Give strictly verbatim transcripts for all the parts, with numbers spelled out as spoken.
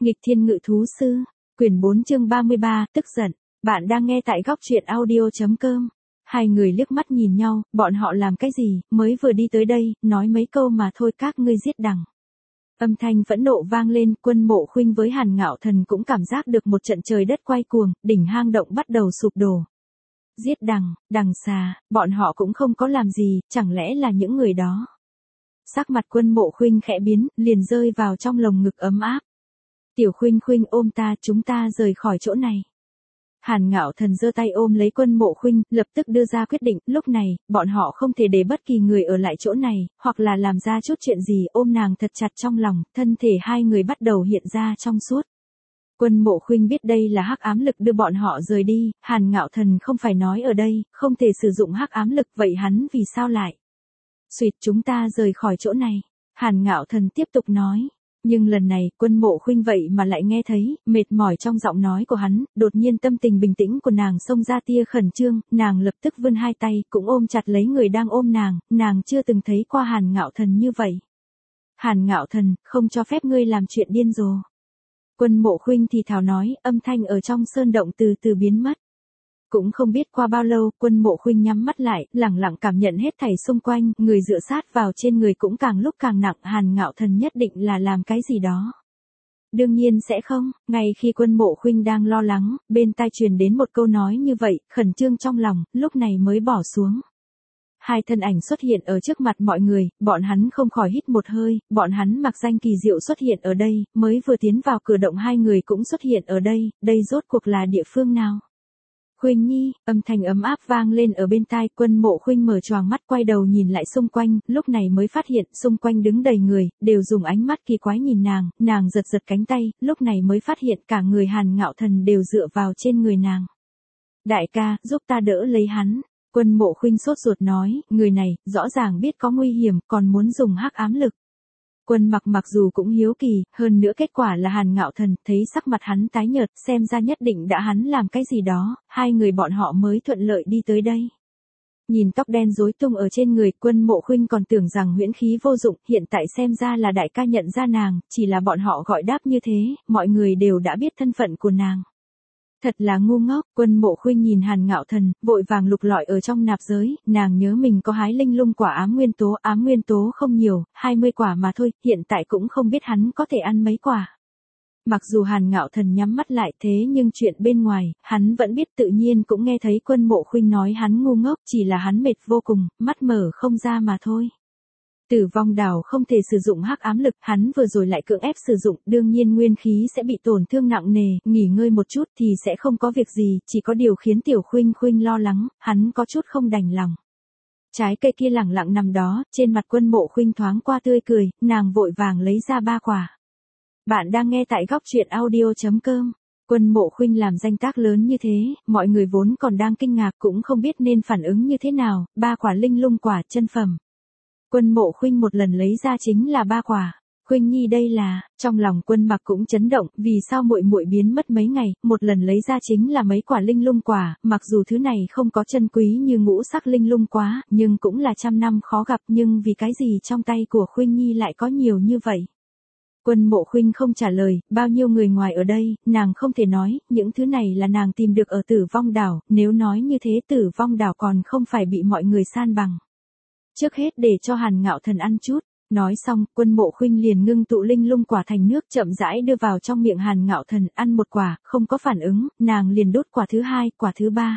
Nghịch thiên ngự thú sư, quyển bốn chương ba mươi ba, tức giận. Bạn đang nghe tại góc truyện audio chấm com. Hai người liếc mắt nhìn nhau, bọn họ làm cái gì, mới vừa đi tới đây, nói mấy câu mà thôi các ngươi giết đằng. Âm thanh phẫn nộ vang lên, Quân Mộ Khuynh với Hàn Ngạo Thần cũng cảm giác được một trận trời đất quay cuồng, đỉnh hang động bắt đầu sụp đổ. Giết đằng, đằng xà, bọn họ cũng không có làm gì, chẳng lẽ là những người đó. Sắc mặt Quân Mộ Khuynh khẽ biến, liền rơi vào trong lồng ngực ấm áp. Tiểu Khuynh Khuynh ôm ta, chúng ta rời khỏi chỗ này. Hàn Ngạo Thần giơ tay ôm lấy Quân Mộ Khuynh, lập tức đưa ra quyết định, lúc này, bọn họ không thể để bất kỳ người ở lại chỗ này, hoặc là làm ra chút chuyện gì, ôm nàng thật chặt trong lòng, thân thể hai người bắt đầu hiện ra trong suốt. Quân Mộ Khuynh biết đây là hắc ám lực đưa bọn họ rời đi, Hàn Ngạo Thần không phải nói ở đây, không thể sử dụng hắc ám lực, vậy hắn vì sao lại? Xuyệt, chúng ta rời khỏi chỗ này. Hàn Ngạo Thần tiếp tục nói. Nhưng lần này, Quân Mộ Khuynh vậy mà lại nghe thấy, mệt mỏi trong giọng nói của hắn, đột nhiên tâm tình bình tĩnh của nàng xông ra tia khẩn trương, nàng lập tức vươn hai tay, cũng ôm chặt lấy người đang ôm nàng, nàng chưa từng thấy qua Hàn Ngạo Thần như vậy. Hàn Ngạo Thần, không cho phép ngươi làm chuyện điên rồ. Quân Mộ Khuynh thì thào nói, âm thanh ở trong sơn động từ từ biến mất. Cũng không biết qua bao lâu, Quân Mộ Khuynh nhắm mắt lại, lẳng lặng cảm nhận hết thảy xung quanh, người dựa sát vào trên người cũng càng lúc càng nặng, Hàn Ngạo Thần nhất định là làm cái gì đó. Đương nhiên sẽ không, ngay khi Quân Mộ Khuynh đang lo lắng, bên tai truyền đến một câu nói như vậy, khẩn trương trong lòng, lúc này mới bỏ xuống. Hai thân ảnh xuất hiện ở trước mặt mọi người, bọn hắn không khỏi hít một hơi, bọn hắn mặc danh kỳ diệu xuất hiện ở đây, mới vừa tiến vào cửa động hai người cũng xuất hiện ở đây, đây rốt cuộc là địa phương nào? Khuynh Nhi, âm thanh ấm áp vang lên ở bên tai, Quân Mộ Khuynh mở choàng mắt quay đầu nhìn lại xung quanh, lúc này mới phát hiện, xung quanh đứng đầy người, đều dùng ánh mắt kỳ quái nhìn nàng, nàng giật giật cánh tay, lúc này mới phát hiện cả người Hàn Ngạo Thần đều dựa vào trên người nàng. Đại ca, giúp ta đỡ lấy hắn. Quân Mộ Khuynh sốt ruột nói, người này, rõ ràng biết có nguy hiểm, còn muốn dùng hắc ám lực. Quân Mặc mặc dù cũng hiếu kỳ, hơn nữa kết quả là Hàn Ngạo Thần, thấy sắc mặt hắn tái nhợt, xem ra nhất định đã hắn làm cái gì đó, hai người bọn họ mới thuận lợi đi tới đây. Nhìn tóc đen rối tung ở trên người, Quân Mộ Khuynh còn tưởng rằng huyễn khí vô dụng, hiện tại xem ra là đại ca nhận ra nàng, chỉ là bọn họ gọi đáp như thế, mọi người đều đã biết thân phận của nàng. Thật là ngu ngốc, Quân Mộ Khuynh nhìn Hàn Ngạo Thần, vội vàng lục lọi ở trong nạp giới, nàng nhớ mình có hái linh lung quả ám nguyên tố, ám nguyên tố không nhiều, hai mươi quả mà thôi, hiện tại cũng không biết hắn có thể ăn mấy quả. Mặc dù Hàn Ngạo Thần nhắm mắt lại thế nhưng chuyện bên ngoài, hắn vẫn biết, tự nhiên cũng nghe thấy Quân Mộ Khuynh nói hắn ngu ngốc, chỉ là hắn mệt vô cùng, mắt mở không ra mà thôi. Tử vong đảo không thể sử dụng hắc ám lực, hắn vừa rồi lại cưỡng ép sử dụng, đương nhiên nguyên khí sẽ bị tổn thương nặng nề, nghỉ ngơi một chút thì sẽ không có việc gì, chỉ có điều khiến Tiểu Khuynh Khuynh lo lắng, hắn có chút không đành lòng. Trái cây kia lẳng lặng nằm đó, trên mặt Quân Mộ Khuynh thoáng qua tươi cười, nàng vội vàng lấy ra ba quả. Bạn đang nghe tại góc truyện audio chấm com. Quân Mộ Khuynh làm danh tác lớn như thế, mọi người vốn còn đang kinh ngạc cũng không biết nên phản ứng như thế nào, ba quả linh lung quả chân phẩm. Quân Mộ Khuynh một lần lấy ra chính là ba quả. Khuynh Nhi đây là, trong lòng Quân Mặc cũng chấn động, vì sao muội muội biến mất mấy ngày, một lần lấy ra chính là mấy quả linh lung quả, mặc dù thứ này không có chân quý như ngũ sắc linh lung quá, nhưng cũng là trăm năm khó gặp, nhưng vì cái gì trong tay của Khuynh Nhi lại có nhiều như vậy? Quân Mộ Khuynh không trả lời, bao nhiêu người ngoài ở đây, nàng không thể nói, những thứ này là nàng tìm được ở Tử Vong đảo, nếu nói như thế Tử Vong đảo còn không phải bị mọi người san bằng. Trước hết để cho Hàn Ngạo Thần ăn chút, nói xong, Quân Mộ Khuynh liền ngưng tụ linh lung quả thành nước chậm rãi đưa vào trong miệng Hàn Ngạo Thần, ăn một quả, không có phản ứng, nàng liền đốt quả thứ hai, quả thứ ba.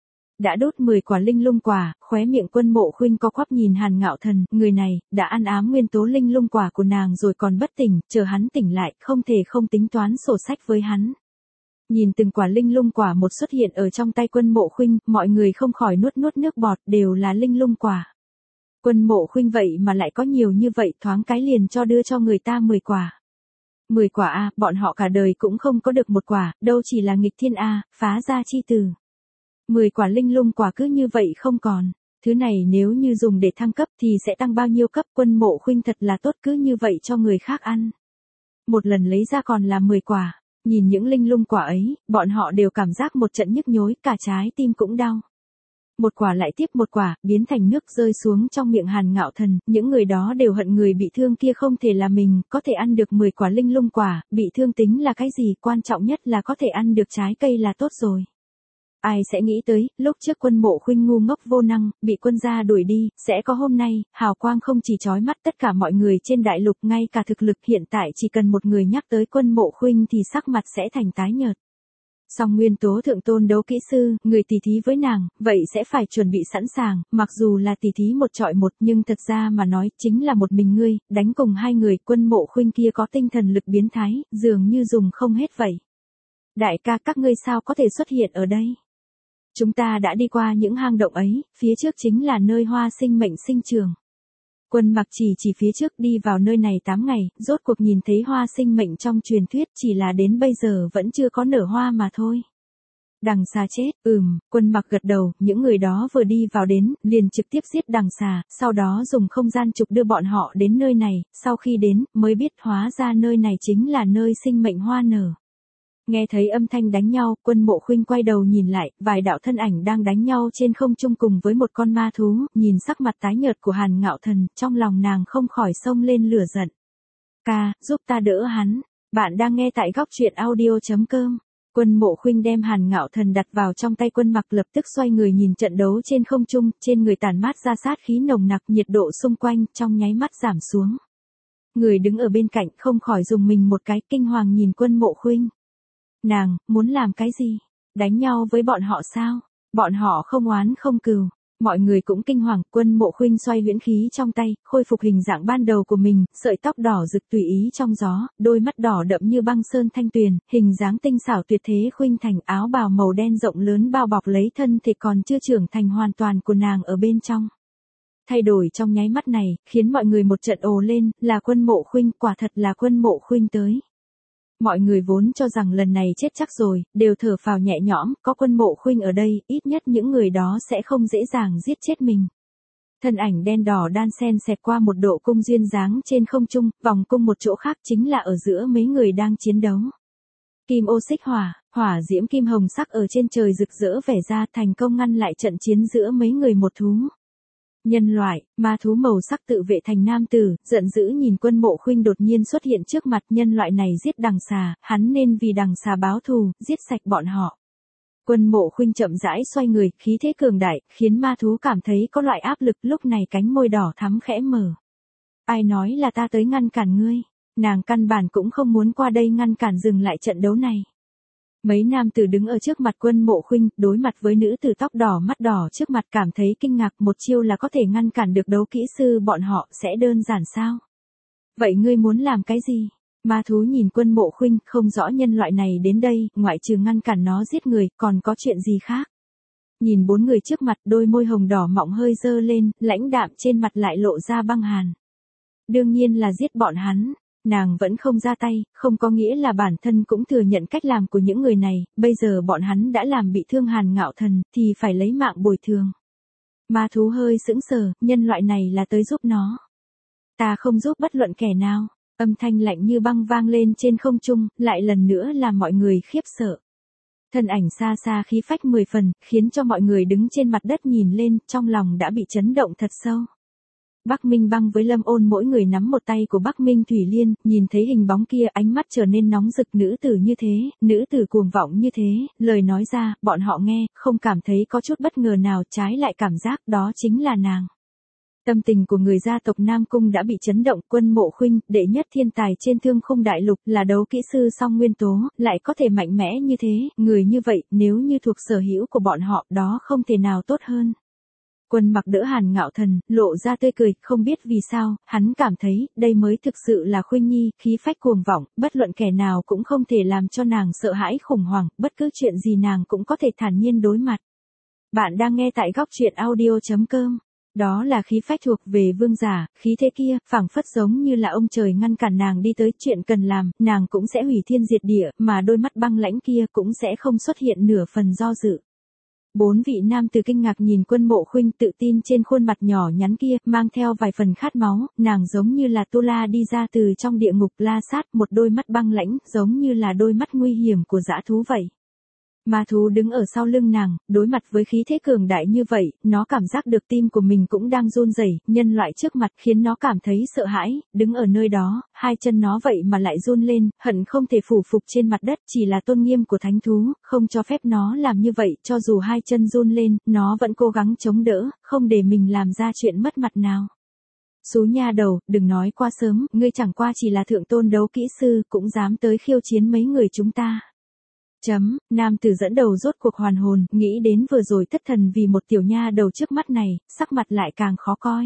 Đã đốt mười quả linh lung quả, khóe miệng Quân Mộ Khuynh có quắp nhìn Hàn Ngạo Thần, người này, đã ăn ám nguyên tố linh lung quả của nàng rồi còn bất tỉnh, chờ hắn tỉnh lại, không thể không tính toán sổ sách với hắn. Nhìn từng quả linh lung quả một xuất hiện ở trong tay Quân Mộ Khuynh, mọi người không khỏi nuốt nuốt nước bọt, đều là linh lung quả. Quân Mộ Khuynh vậy mà lại có nhiều như vậy, thoáng cái liền cho đưa cho người ta mười quả. mười quả a, bọn họ cả đời cũng không có được một quả, đâu chỉ là nghịch thiên a, phá gia chi tử. mười quả linh lung quả cứ như vậy không còn. Thứ này nếu như dùng để thăng cấp thì sẽ tăng bao nhiêu cấp, Quân Mộ Khuynh thật là tốt cứ như vậy cho người khác ăn. Một lần lấy ra còn là mười quả, nhìn những linh lung quả ấy, bọn họ đều cảm giác một trận nhức nhối, cả trái tim cũng đau. Một quả lại tiếp một quả, biến thành nước rơi xuống trong miệng Hàn Ngạo Thần, những người đó đều hận người bị thương kia không thể là mình, có thể ăn được mười quả linh lung quả, bị thương tính là cái gì, quan trọng nhất là có thể ăn được trái cây là tốt rồi. Ai sẽ nghĩ tới, lúc trước Quân Mộ Khuynh ngu ngốc vô năng, bị quân gia đuổi đi, sẽ có hôm nay, hào quang không chỉ chói mắt tất cả mọi người trên đại lục, ngay cả thực lực hiện tại chỉ cần một người nhắc tới Quân Mộ Khuynh thì sắc mặt sẽ thành tái nhợt. Song nguyên tố thượng tôn đấu kỹ sư, người tỷ thí với nàng, vậy sẽ phải chuẩn bị sẵn sàng, mặc dù là tỷ thí một trọi một nhưng thật ra mà nói chính là một mình ngươi, đánh cùng hai người. Quân Mộ Khuynh kia có tinh thần lực biến thái, dường như dùng không hết vậy. Đại ca, các ngươi sao có thể xuất hiện ở đây? Chúng ta đã đi qua những hang động ấy, phía trước chính là nơi hoa sinh mệnh sinh trường. Quân Mặc chỉ chỉ phía trước, đi vào nơi này tám ngày, rốt cuộc nhìn thấy hoa sinh mệnh trong truyền thuyết, chỉ là đến bây giờ vẫn chưa có nở hoa mà thôi. Đằng xà chết, ừm, Quân Mặc gật đầu, những người đó vừa đi vào đến, liền trực tiếp giết đằng xà, sau đó dùng không gian trục đưa bọn họ đến nơi này, sau khi đến, mới biết hóa ra nơi này chính là nơi sinh mệnh hoa nở. Nghe thấy âm thanh đánh nhau, Quân Mộ Khuynh quay đầu nhìn lại, vài đạo thân ảnh đang đánh nhau trên không trung cùng với một con ma thú, nhìn sắc mặt tái nhợt của Hàn Ngạo Thần, trong lòng nàng không khỏi xông lên lửa giận. Ca, giúp ta đỡ hắn. Bạn đang nghe tại góc truyện audio chấm com. Quân Mộ Khuynh đem Hàn Ngạo Thần đặt vào trong tay Quân Mặc, lập tức xoay người nhìn trận đấu trên không trung, trên người tản mát ra sát khí nồng nặc, nhiệt độ xung quanh trong nháy mắt giảm xuống. Người đứng ở bên cạnh không khỏi dùng mình một cái, kinh hoàng nhìn Quân Mộ Khuynh. Nàng, muốn làm cái gì? Đánh nhau với bọn họ sao? Bọn họ không oán không cừu. Mọi người cũng kinh hoàng. Quân Mộ Khuynh xoay huyễn khí trong tay, khôi phục hình dạng ban đầu của mình, sợi tóc đỏ rực tùy ý trong gió, đôi mắt đỏ đậm như băng sơn thanh tuyền, hình dáng tinh xảo tuyệt thế khuynh thành, áo bào màu đen rộng lớn bao bọc lấy thân thể còn chưa trưởng thành hoàn toàn của nàng ở bên trong. Thay đổi trong nháy mắt này, khiến mọi người một trận ồ lên, là Quân Mộ Khuynh, quả thật là Quân Mộ Khuynh tới. Mọi người vốn cho rằng lần này chết chắc rồi, đều thở phào nhẹ nhõm, có Quân Mộ Khuynh ở đây, ít nhất những người đó sẽ không dễ dàng giết chết mình. Thân ảnh đen đỏ đan sen xẹt qua một độ cung duyên dáng trên không trung, vòng cung một chỗ khác chính là ở giữa mấy người đang chiến đấu. Kim ô xích hỏa, hỏa diễm kim hồng sắc ở trên trời rực rỡ vẻ ra, thành công ngăn lại trận chiến giữa mấy người một thú. Nhân loại, ma thú màu sắc tự vệ thành nam tử, giận dữ nhìn Quân Mộ Khuynh đột nhiên xuất hiện trước mặt. Nhân loại này giết đằng xà, hắn nên vì đằng xà báo thù, giết sạch bọn họ. Quân Mộ Khuynh chậm rãi xoay người, khí thế cường đại, khiến ma thú cảm thấy có loại áp lực, lúc này cánh môi đỏ thắm khẽ mở. Ai nói là ta tới ngăn cản ngươi? Nàng căn bản cũng không muốn qua đây ngăn cản dừng lại trận đấu này. Mấy nam tử đứng ở trước mặt Quân Mộ Khuynh, đối mặt với nữ tử tóc đỏ mắt đỏ trước mặt cảm thấy kinh ngạc, một chiêu là có thể ngăn cản được đấu kỹ sư bọn họ, sẽ đơn giản sao? Vậy ngươi muốn làm cái gì? Ma thú nhìn Quân Mộ Khuynh, không rõ nhân loại này đến đây, ngoại trừ ngăn cản nó giết người, còn có chuyện gì khác? Nhìn bốn người trước mặt, đôi môi hồng đỏ mọng hơi dơ lên, lãnh đạm trên mặt lại lộ ra băng hàn. Đương nhiên là giết bọn hắn. Nàng vẫn không ra tay, không có nghĩa là bản thân cũng thừa nhận cách làm của những người này, bây giờ bọn hắn đã làm bị thương Hàn Ngạo Thần, thì phải lấy mạng bồi thường. Ma thú hơi sững sờ, nhân loại này là tới giúp nó. Ta không giúp bất luận kẻ nào. Âm thanh lạnh như băng vang lên trên không trung, lại lần nữa làm mọi người khiếp sợ. Thân ảnh xa xa khí phách mười phần, khiến cho mọi người đứng trên mặt đất nhìn lên, trong lòng đã bị chấn động thật sâu. Bắc Minh Băng với Lâm Ôn mỗi người nắm một tay của Bắc Minh Thủy Liên, nhìn thấy hình bóng kia ánh mắt trở nên nóng rực. Nữ tử như thế, nữ tử cuồng vọng như thế, lời nói ra, bọn họ nghe, không cảm thấy có chút bất ngờ nào, trái lại cảm giác đó chính là nàng. Tâm tình của người gia tộc Nam Cung đã bị chấn động. Quân Mộ Khuynh, đệ nhất thiên tài trên Thương Khung Đại Lục, là đấu kỹ sư song nguyên tố, lại có thể mạnh mẽ như thế, người như vậy, nếu như thuộc sở hữu của bọn họ, đó không thể nào tốt hơn. Quân Mặc đỡ Hàn Ngạo Thần, lộ ra tươi cười, không biết vì sao, hắn cảm thấy, đây mới thực sự là Khuynh Nhi, khí phách cuồng vọng, bất luận kẻ nào cũng không thể làm cho nàng sợ hãi khủng hoảng, bất cứ chuyện gì nàng cũng có thể thản nhiên đối mặt. Bạn đang nghe tại góc truyện audio chấm com. Đó là khí phách thuộc về vương giả, khí thế kia, phảng phất giống như là ông trời ngăn cản nàng đi tới chuyện cần làm, nàng cũng sẽ hủy thiên diệt địa, mà đôi mắt băng lãnh kia cũng sẽ không xuất hiện nửa phần do dự. Bốn vị nam tử kinh ngạc nhìn Quân Mộ Khuynh, tự tin trên khuôn mặt nhỏ nhắn kia, mang theo vài phần khát máu, nàng giống như là Tu La đi ra từ trong địa ngục La Sát, một đôi mắt băng lãnh, giống như là đôi mắt nguy hiểm của dã thú vậy. Ma thú đứng ở sau lưng nàng, đối mặt với khí thế cường đại như vậy, nó cảm giác được tim của mình cũng đang run rẩy, nhân loại trước mặt khiến nó cảm thấy sợ hãi, đứng ở nơi đó, hai chân nó vậy mà lại run lên, hận không thể phủ phục trên mặt đất, chỉ là tôn nghiêm của thánh thú, không cho phép nó làm như vậy, cho dù hai chân run lên, nó vẫn cố gắng chống đỡ, không để mình làm ra chuyện mất mặt nào. Xú nha đầu, đừng nói quá sớm, ngươi chẳng qua chỉ là thượng tôn đấu kỹ sư, cũng dám tới khiêu chiến mấy người chúng ta. Chấm, nam tử dẫn đầu rốt cuộc hoàn hồn, nghĩ đến vừa rồi thất thần vì một tiểu nha đầu trước mắt này, sắc mặt lại càng khó coi.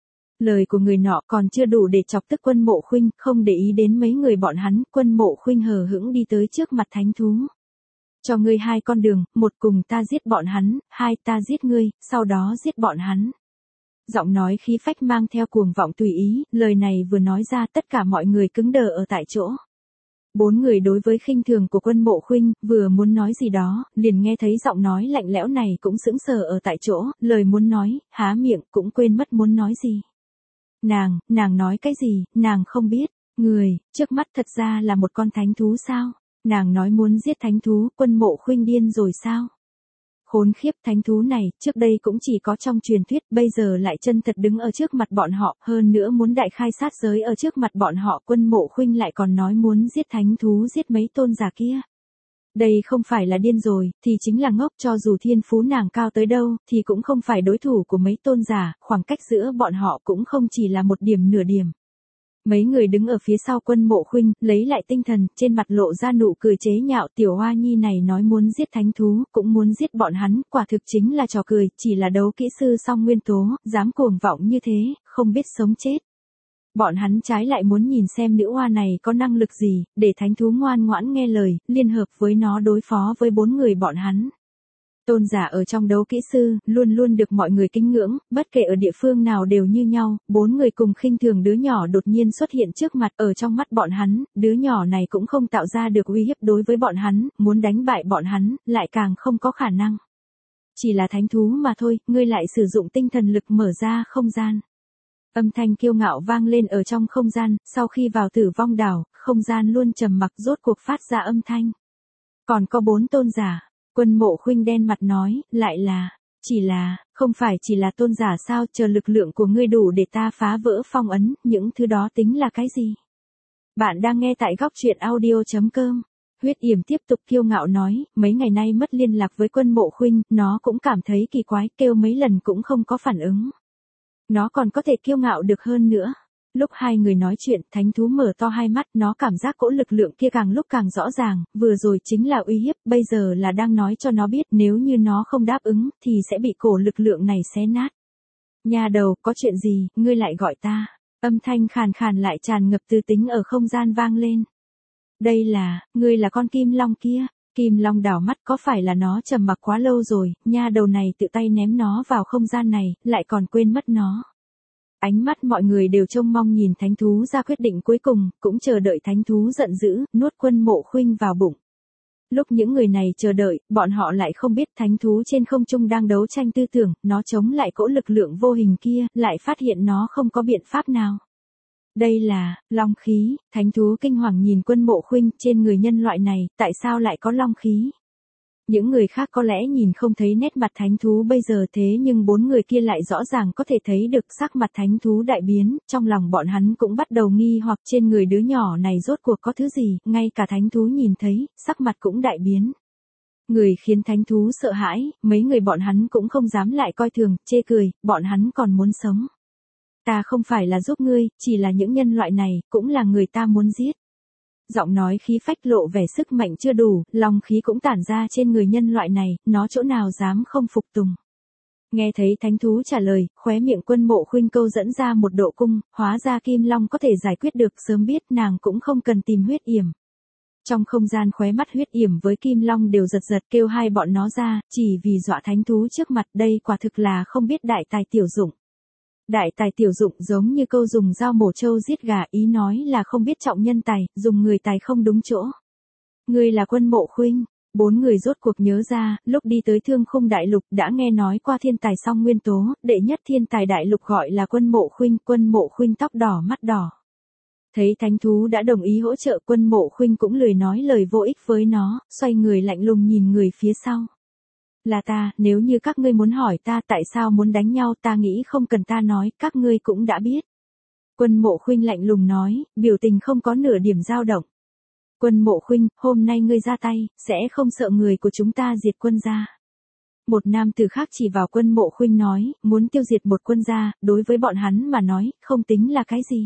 Lời của người nọ còn chưa đủ để chọc tức Quân Mộ Khuynh, không để ý đến mấy người bọn hắn, Quân Mộ Khuynh hờ hững đi tới trước mặt thánh thú. Cho ngươi hai con đường, một cùng ta giết bọn hắn, hai ta giết ngươi, sau đó giết bọn hắn. Giọng nói khí phách mang theo cuồng vọng tùy ý, lời này vừa nói ra tất cả mọi người cứng đờ ở tại chỗ. Bốn người đối với khinh thường của Quân Mộ Khuynh, vừa muốn nói gì đó, liền nghe thấy giọng nói lạnh lẽo này cũng sững sờ ở tại chỗ, lời muốn nói, há miệng cũng quên mất muốn nói gì. Nàng, nàng nói cái gì, nàng không biết, người, trước mắt thật ra là một con thánh thú sao? Nàng nói muốn giết thánh thú, Quân Mộ Khuynh điên rồi sao? Khốn khiếp, thánh thú này, trước đây cũng chỉ có trong truyền thuyết, bây giờ lại chân thật đứng ở trước mặt bọn họ, hơn nữa muốn đại khai sát giới ở trước mặt bọn họ, Quân Mộ Khuynh lại còn nói muốn giết thánh thú giết mấy tôn giả kia. Đây không phải là điên rồi, thì chính là ngốc, cho dù thiên phú nàng cao tới đâu, thì cũng không phải đối thủ của mấy tôn giả, khoảng cách giữa bọn họ cũng không chỉ là một điểm nửa điểm. Mấy người đứng ở phía sau Quân Mộ Khuynh, lấy lại tinh thần, trên mặt lộ ra nụ cười chế nhạo, tiểu hoa nhi này nói muốn giết thánh thú, cũng muốn giết bọn hắn, quả thực chính là trò cười, chỉ là đấu kỹ sư song nguyên tố, dám cuồng vọng như thế, không biết sống chết. Bọn hắn trái lại muốn nhìn xem nữ hoa này có năng lực gì, để thánh thú ngoan ngoãn nghe lời, liên hợp với nó đối phó với bốn người bọn hắn. Tôn giả ở trong đấu kỹ sư, luôn luôn được mọi người kính ngưỡng, bất kể ở địa phương nào đều như nhau, bốn người cùng khinh thường đứa nhỏ đột nhiên xuất hiện trước mặt, ở trong mắt bọn hắn, đứa nhỏ này cũng không tạo ra được uy hiếp đối với bọn hắn, muốn đánh bại bọn hắn, lại càng không có khả năng. Chỉ là thánh thú mà thôi, ngươi lại sử dụng tinh thần lực mở ra không gian. Âm thanh kiêu ngạo vang lên ở trong không gian, sau khi vào Tử Vong đảo, không gian luôn trầm mặc rốt cuộc phát ra âm thanh. Còn có bốn tôn giả. Quân Mộ Khuynh đen mặt nói, lại là, chỉ là, không phải chỉ là tôn giả sao, chờ lực lượng của ngươi đủ để ta phá vỡ phong ấn, những thứ đó tính là cái gì? Bạn đang nghe tại góc truyện audio chấm com. Huyết Yểm tiếp tục kiêu ngạo nói, mấy ngày nay mất liên lạc với Quân Mộ Khuynh, nó cũng cảm thấy kỳ quái, kêu mấy lần cũng không có phản ứng. Nó còn có thể kiêu ngạo được hơn nữa. Lúc hai người nói chuyện, thánh thú mở to hai mắt, nó cảm giác cỗ lực lượng kia càng lúc càng rõ ràng, vừa rồi chính là uy hiếp, bây giờ là đang nói cho nó biết nếu như nó không đáp ứng, thì sẽ bị cổ lực lượng này xé nát. Nhà đầu, có chuyện gì, ngươi lại gọi ta? Âm thanh khàn khàn lại tràn ngập tư tính ở không gian vang lên. Đây là, ngươi là con kim long kia. Kim long đảo mắt, có phải là nó trầm mặc quá lâu rồi, nha đầu này tự tay ném nó vào không gian này, lại còn quên mất nó. Ánh mắt mọi người đều trông mong nhìn thánh thú ra quyết định cuối cùng, cũng chờ đợi thánh thú giận dữ, nuốt Quân Mộ Khuynh vào bụng. Lúc những người này chờ đợi, bọn họ lại không biết thánh thú trên không trung đang đấu tranh tư tưởng, nó chống lại cỗ lực lượng vô hình kia, lại phát hiện nó không có biện pháp nào. Đây là, long khí, thánh thú kinh hoàng nhìn Quân Mộ Khuynh, trên người nhân loại này, tại sao lại có long khí? Những người khác có lẽ nhìn không thấy nét mặt thánh thú bây giờ thế nhưng bốn người kia lại rõ ràng có thể thấy được sắc mặt thánh thú đại biến, trong lòng bọn hắn cũng bắt đầu nghi hoặc trên người đứa nhỏ này rốt cuộc có thứ gì, ngay cả thánh thú nhìn thấy, sắc mặt cũng đại biến. Người khiến thánh thú sợ hãi, mấy người bọn hắn cũng không dám lại coi thường, chê cười, bọn hắn còn muốn sống. Ta không phải là giúp ngươi, chỉ là những nhân loại này, cũng là người ta muốn giết. Giọng nói khí phách lộ vẻ sức mạnh chưa đủ, long khí cũng tản ra trên người nhân loại này, nó chỗ nào dám không phục tùng. Nghe thấy thánh thú trả lời, khóe miệng Quân Mộ Khuynh câu dẫn ra một độ cung, hóa ra kim long có thể giải quyết được, sớm biết nàng cũng không cần tìm Huyết Yểm. Trong không gian khóe mắt Huyết Yểm với kim long đều giật giật kêu hai bọn nó ra, chỉ vì dọa thánh thú trước mặt, đây quả thực là không biết đại tài tiểu dụng. Đại tài tiểu dụng giống như câu dùng dao mổ trâu giết gà, ý nói là không biết trọng nhân tài, dùng người tài không đúng chỗ. Ngươi là Quân Mộ Khuynh. Bốn người rốt cuộc nhớ ra, lúc đi tới Thương Khung Đại Lục đã nghe nói qua thiên tài song nguyên tố, đệ nhất thiên tài đại lục gọi là Quân Mộ Khuynh, Quân Mộ Khuynh tóc đỏ mắt đỏ. Thấy thánh thú đã đồng ý hỗ trợ, Quân Mộ Khuynh cũng lười nói lời vô ích với nó, xoay người lạnh lùng nhìn người phía sau. Là ta, nếu như các ngươi muốn hỏi ta tại sao muốn đánh nhau, ta nghĩ không cần ta nói, các ngươi cũng đã biết. Quân Mộ Khuynh lạnh lùng nói, biểu tình không có nửa điểm dao động. Quân Mộ Khuynh, hôm nay ngươi ra tay, sẽ không sợ người của chúng ta diệt quân gia. Một nam tử khác chỉ vào Quân Mộ Khuynh nói, muốn tiêu diệt một quân gia, đối với bọn hắn mà nói, không tính là cái gì.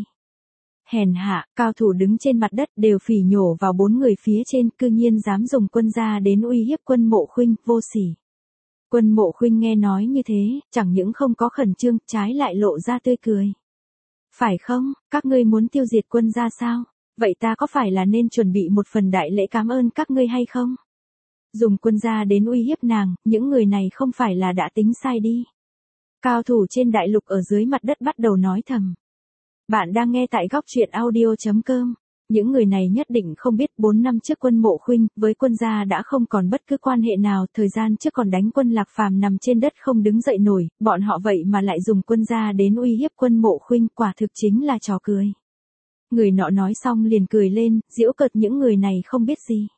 Hèn hạ, cao thủ đứng trên mặt đất đều phỉ nhổ vào bốn người phía trên, cư nhiên dám dùng quân gia đến uy hiếp Quân Mộ Khuynh, vô sỉ. Quân Mộ Khuynh nghe nói như thế, chẳng những không có khẩn trương, trái lại lộ ra tươi cười. Phải không, các ngươi muốn tiêu diệt quân gia sao? Vậy ta có phải là nên chuẩn bị một phần đại lễ cảm ơn các ngươi hay không? Dùng quân gia đến uy hiếp nàng, những người này không phải là đã tính sai đi. Cao thủ trên đại lục ở dưới mặt đất bắt đầu nói thầm. Bạn đang nghe tại góc truyện audio chấm com. Những người này nhất định không biết bốn năm trước Quân Mộ Khuynh với quân gia đã không còn bất cứ quan hệ nào, thời gian trước còn đánh quân Lạc Phàm nằm trên đất không đứng dậy nổi, bọn họ vậy mà lại dùng quân gia đến uy hiếp Quân Mộ Khuynh, quả thực chính là trò cười. Người nọ nói xong liền cười lên, giễu cợt những người này không biết gì.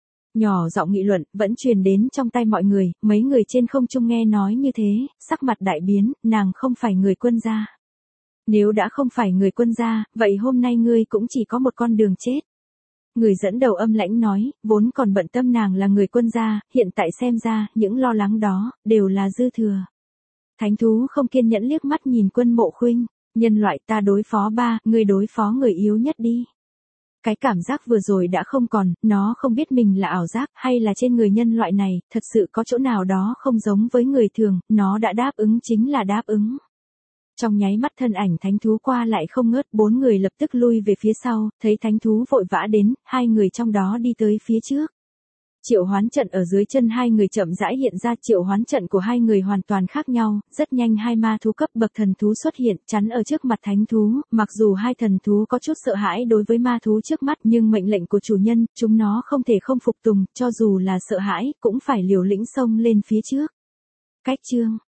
Nhỏ giọng nghị luận vẫn truyền đến trong tai mọi người, mấy người trên không trung nghe nói như thế, sắc mặt đại biến, nàng không phải người quân gia. Nếu đã không phải người quân gia, vậy hôm nay ngươi cũng chỉ có một con đường chết. Người dẫn đầu âm lãnh nói, vốn còn bận tâm nàng là người quân gia, hiện tại xem ra, những lo lắng đó, đều là dư thừa. Thánh thú không kiên nhẫn liếc mắt nhìn Quân Mộ Khuynh, nhân loại ta đối phó ba, ngươi đối phó người yếu nhất đi. Cái cảm giác vừa rồi đã không còn, nó không biết mình là ảo giác hay là trên người nhân loại này, thật sự có chỗ nào đó không giống với người thường, nó đã đáp ứng chính là đáp ứng. Trong nháy mắt thân ảnh thánh thú qua lại không ngớt, bốn người lập tức lui về phía sau, thấy thánh thú vội vã đến, hai người trong đó đi tới phía trước. Triệu hoán trận ở dưới chân hai người chậm rãi hiện ra, triệu hoán trận của hai người hoàn toàn khác nhau, rất nhanh hai ma thú cấp bậc thần thú xuất hiện, chắn ở trước mặt thánh thú, mặc dù hai thần thú có chút sợ hãi đối với ma thú trước mắt, nhưng mệnh lệnh của chủ nhân, chúng nó không thể không phục tùng, cho dù là sợ hãi, cũng phải liều lĩnh xông lên phía trước. Cách chương